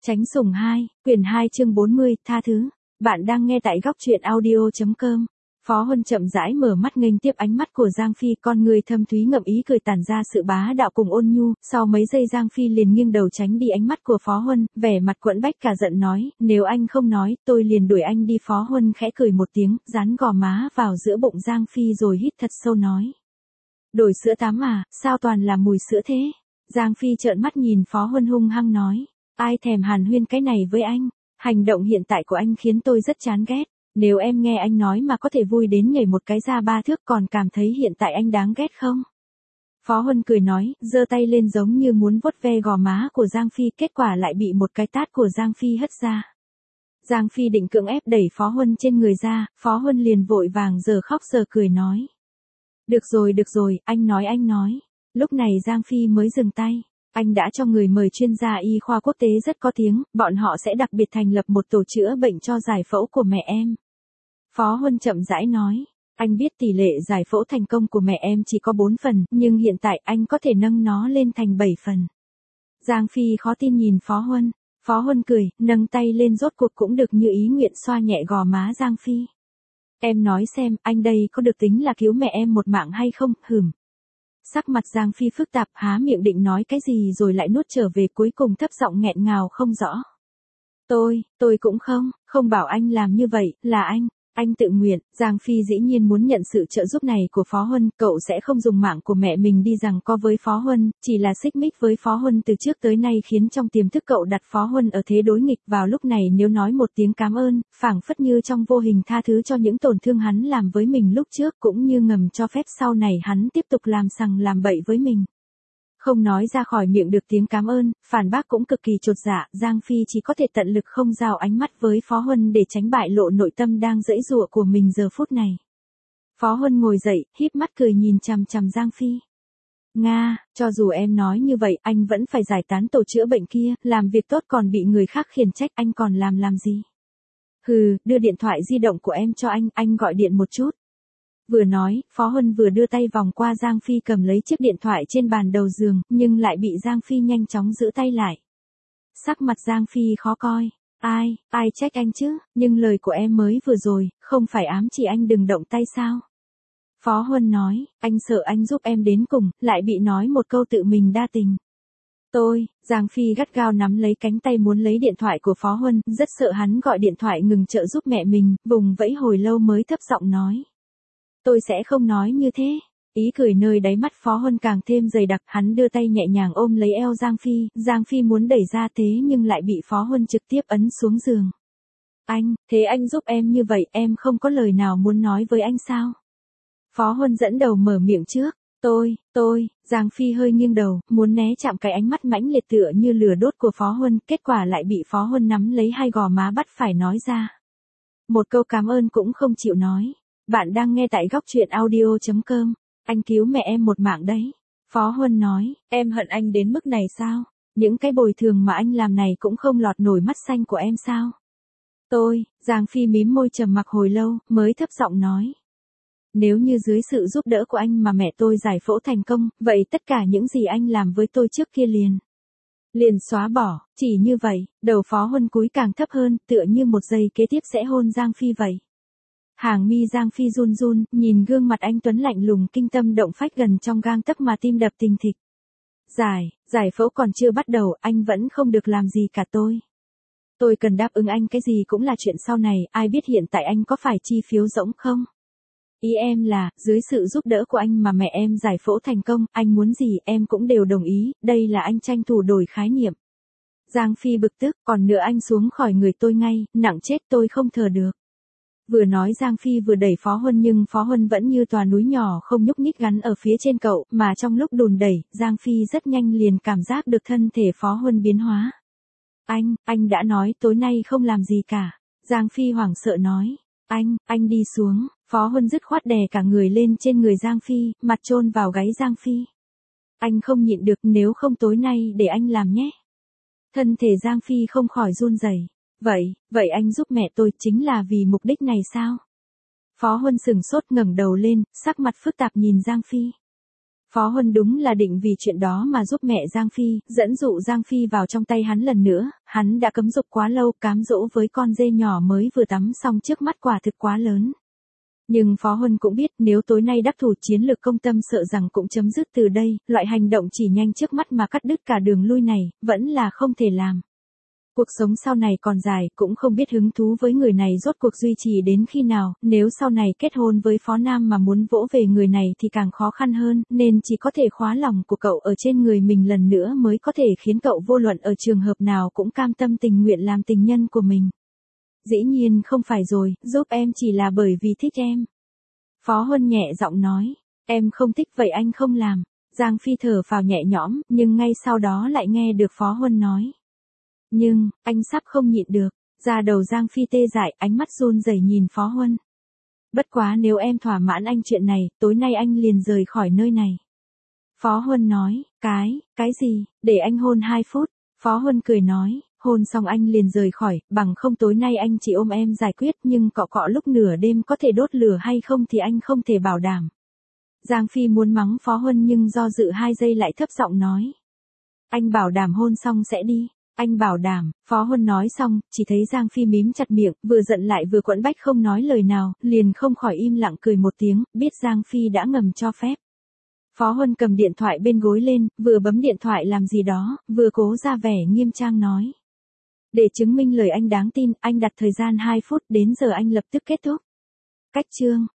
Tránh sủng 2, quyển 2 chương 40, tha thứ. Bạn đang nghe tại góc truyện audio.com. Phó Huân chậm rãi mở mắt nghênh tiếp ánh mắt của Giang Phi, con người thâm thúy ngậm ý cười tản ra sự bá đạo cùng ôn nhu. Sau mấy giây Giang Phi liền nghiêng đầu tránh đi ánh mắt của Phó Huân, vẻ mặt quẫn bách cả giận nói, nếu anh không nói, tôi liền đuổi anh đi. Phó Huân khẽ cười một tiếng, dán gò má vào giữa bụng Giang Phi rồi hít thật sâu nói. Đổi sữa tắm à, sao toàn là mùi sữa thế? Giang Phi trợn mắt nhìn Phó Huân hung hăng nói. Ai thèm hàn huyên cái này với anh, hành động hiện tại của anh khiến tôi rất chán ghét. Nếu em nghe anh nói mà có thể vui đến nhảy một cái ra 3 thước còn cảm thấy hiện tại anh đáng ghét không? Phó Huân cười nói, giơ tay lên giống như muốn vuốt ve gò má của Giang Phi, kết quả lại bị một cái tát của Giang Phi hất ra. Giang Phi định cưỡng ép đẩy Phó Huân trên người ra, Phó Huân liền vội vàng giờ khóc giờ cười nói. Được rồi, anh nói. Lúc này Giang Phi mới dừng tay. Anh đã cho người mời chuyên gia y khoa quốc tế rất có tiếng, bọn họ sẽ đặc biệt thành lập một tổ chữa bệnh cho giải phẫu của mẹ em. Phó Huân chậm rãi nói, anh biết tỷ lệ giải phẫu thành công của mẹ em chỉ có 4 phần, nhưng hiện tại anh có thể nâng nó lên thành 7 phần. Giang Phi khó tin nhìn Phó Huân. Phó Huân cười, nâng tay lên rốt cuộc cũng được như ý nguyện xoa nhẹ gò má Giang Phi. Em nói xem, anh đây có được tính là cứu mẹ em một mạng hay không, Sắc mặt Giang Phi phức tạp, há miệng định nói cái gì rồi lại nuốt trở về, cuối cùng thấp giọng nghẹn ngào không rõ. Tôi cũng không bảo anh làm như vậy, là anh tự nguyện. Giang Phi dĩ nhiên muốn nhận sự trợ giúp này của Phó Huân, cậu sẽ không dùng mạng của mẹ mình đi giằng co với Phó Huân, chỉ là xích mích với Phó Huân từ trước tới nay khiến trong tiềm thức cậu đặt Phó Huân ở thế đối nghịch. Vào lúc này nếu nói một tiếng cảm ơn, phảng phất như trong vô hình tha thứ cho những tổn thương hắn làm với mình lúc trước, cũng như ngầm cho phép sau này hắn tiếp tục làm sằng làm bậy với mình. Không nói ra khỏi miệng được tiếng cảm ơn, phản bác cũng cực kỳ chột dạ, Giang Phi chỉ có thể tận lực không giao ánh mắt với Phó Huân để tránh bại lộ nội tâm đang giãy giụa của mình giờ phút này. Phó Huân ngồi dậy, híp mắt cười nhìn chằm chằm Giang Phi. Nga, cho dù em nói như vậy, anh vẫn phải giải tán tổ chữa bệnh kia, làm việc tốt còn bị người khác khiển trách, anh còn làm gì? Đưa điện thoại di động của em cho anh gọi điện một chút. Vừa nói, Phó Huân vừa đưa tay vòng qua Giang Phi cầm lấy chiếc điện thoại trên bàn đầu giường, nhưng lại bị Giang Phi nhanh chóng giữ tay lại. Sắc mặt Giang Phi khó coi. Ai trách anh chứ, nhưng lời của em mới vừa rồi, không phải ám chỉ anh đừng động tay sao? Phó Huân nói, anh sợ anh giúp em đến cùng, lại bị nói một câu tự mình đa tình. Giang Phi gắt gao nắm lấy cánh tay muốn lấy điện thoại của Phó Huân, rất sợ hắn gọi điện thoại ngừng trợ giúp mẹ mình, vùng vẫy hồi lâu mới thấp giọng nói. Tôi sẽ không nói như thế. Ý cười nơi đáy mắt Phó Huân càng thêm dày đặc, hắn đưa tay nhẹ nhàng ôm lấy eo Giang Phi muốn đẩy ra thế nhưng lại bị Phó Huân trực tiếp ấn xuống giường. Thế anh giúp em như vậy, em không có lời nào muốn nói với anh sao? Phó Huân dẫn đầu mở miệng trước. Giang Phi hơi nghiêng đầu, muốn né chạm cái ánh mắt mãnh liệt tựa như lửa đốt của Phó Huân, kết quả lại bị Phó Huân nắm lấy hai gò má bắt phải nói ra. Một câu cảm ơn cũng không chịu nói. Bạn đang nghe tại góc truyện audio.com. Anh cứu mẹ em một mạng đấy. Phó Huân nói, em hận anh đến mức này sao? Những cái bồi thường mà anh làm này cũng không lọt nổi mắt xanh của em sao? Giang Phi mím môi trầm mặc hồi lâu, mới thấp giọng nói. Nếu như dưới sự giúp đỡ của anh mà mẹ tôi giải phẫu thành công, vậy tất cả những gì anh làm với tôi trước kia liền xóa bỏ. Chỉ như vậy, đầu Phó Huân cúi càng thấp hơn, tựa như một giây kế tiếp sẽ hôn Giang Phi vậy. Hàng mi Giang Phi run run, nhìn gương mặt anh tuấn lạnh lùng kinh tâm động phách gần trong gang tấc mà tim đập thình thịch. Giải phẫu còn chưa bắt đầu, anh vẫn không được làm gì cả tôi cần đáp ứng anh cái gì cũng là chuyện sau này, ai biết hiện tại anh có phải chi phiếu rỗng không? Ý em là, dưới sự giúp đỡ của anh mà mẹ em giải phẫu thành công, anh muốn gì em cũng đều đồng ý, đây là anh tranh thủ đổi khái niệm. Giang Phi bực tức, còn nữa anh xuống khỏi người tôi ngay, nặng chết tôi không thở được. Vừa nói Giang Phi vừa đẩy Phó Huân nhưng Phó Huân vẫn như tòa núi nhỏ không nhúc nhích gắn ở phía trên cậu, mà trong lúc đùn đẩy, Giang Phi rất nhanh liền cảm giác được thân thể Phó Huân biến hóa. Anh đã nói tối nay không làm gì cả. Giang Phi hoảng sợ nói. Anh đi xuống. Phó Huân dứt khoát đè cả người lên trên người Giang Phi, mặt chôn vào gáy Giang Phi. Anh không nhịn được, nếu không tối nay để anh làm nhé. Thân thể Giang Phi không khỏi run rẩy. Vậy anh giúp mẹ tôi chính là vì mục đích này sao? Phó Huân sừng sốt ngẩng đầu lên, sắc mặt phức tạp nhìn Giang Phi. Phó Huân đúng là định vì chuyện đó mà giúp mẹ Giang Phi, dẫn dụ Giang Phi vào trong tay hắn lần nữa, hắn đã cấm dục quá lâu, cám dỗ với con dê nhỏ mới vừa tắm xong trước mắt quả thực quá lớn. Nhưng Phó Huân cũng biết nếu tối nay đắc thủ chiến lược công tâm sợ rằng cũng chấm dứt từ đây, loại hành động chỉ nhanh trước mắt mà cắt đứt cả đường lui này, vẫn là không thể làm. Cuộc sống sau này còn dài, cũng không biết hứng thú với người này rốt cuộc duy trì đến khi nào, nếu sau này kết hôn với Phó Nam mà muốn vỗ về người này thì càng khó khăn hơn, nên chỉ có thể khóa lòng của cậu ở trên người mình lần nữa mới có thể khiến cậu vô luận ở trường hợp nào cũng cam tâm tình nguyện làm tình nhân của mình. Dĩ nhiên không phải rồi, giúp em chỉ là bởi vì thích em. Phó Huân nhẹ giọng nói, em không thích vậy anh không làm. Giang Phi thở phào nhẹ nhõm, nhưng ngay sau đó lại nghe được Phó Huân nói. Nhưng, anh sắp không nhịn được, da đầu Giang Phi tê dại, ánh mắt run rẩy nhìn Phó Huân. Bất quá nếu em thỏa mãn anh chuyện này, tối nay anh liền rời khỏi nơi này. Phó Huân nói, cái gì, để anh hôn 2 phút. Phó Huân cười nói, hôn xong anh liền rời khỏi, bằng không tối nay anh chỉ ôm em giải quyết, nhưng cọ cọ lúc nửa đêm có thể đốt lửa hay không thì anh không thể bảo đảm. Giang Phi muốn mắng Phó Huân nhưng do dự 2 giây lại thấp giọng nói. Anh bảo đảm hôn xong sẽ đi. Anh bảo đảm, Phó Huân nói xong, chỉ thấy Giang Phi mím chặt miệng, vừa giận lại vừa quẫn bách không nói lời nào, liền không khỏi im lặng cười một tiếng, biết Giang Phi đã ngầm cho phép. Phó Huân cầm điện thoại bên gối lên, vừa bấm điện thoại làm gì đó, vừa cố ra vẻ nghiêm trang nói. Để chứng minh lời anh đáng tin, anh đặt thời gian 2 phút, đến giờ anh lập tức kết thúc. Cách chương.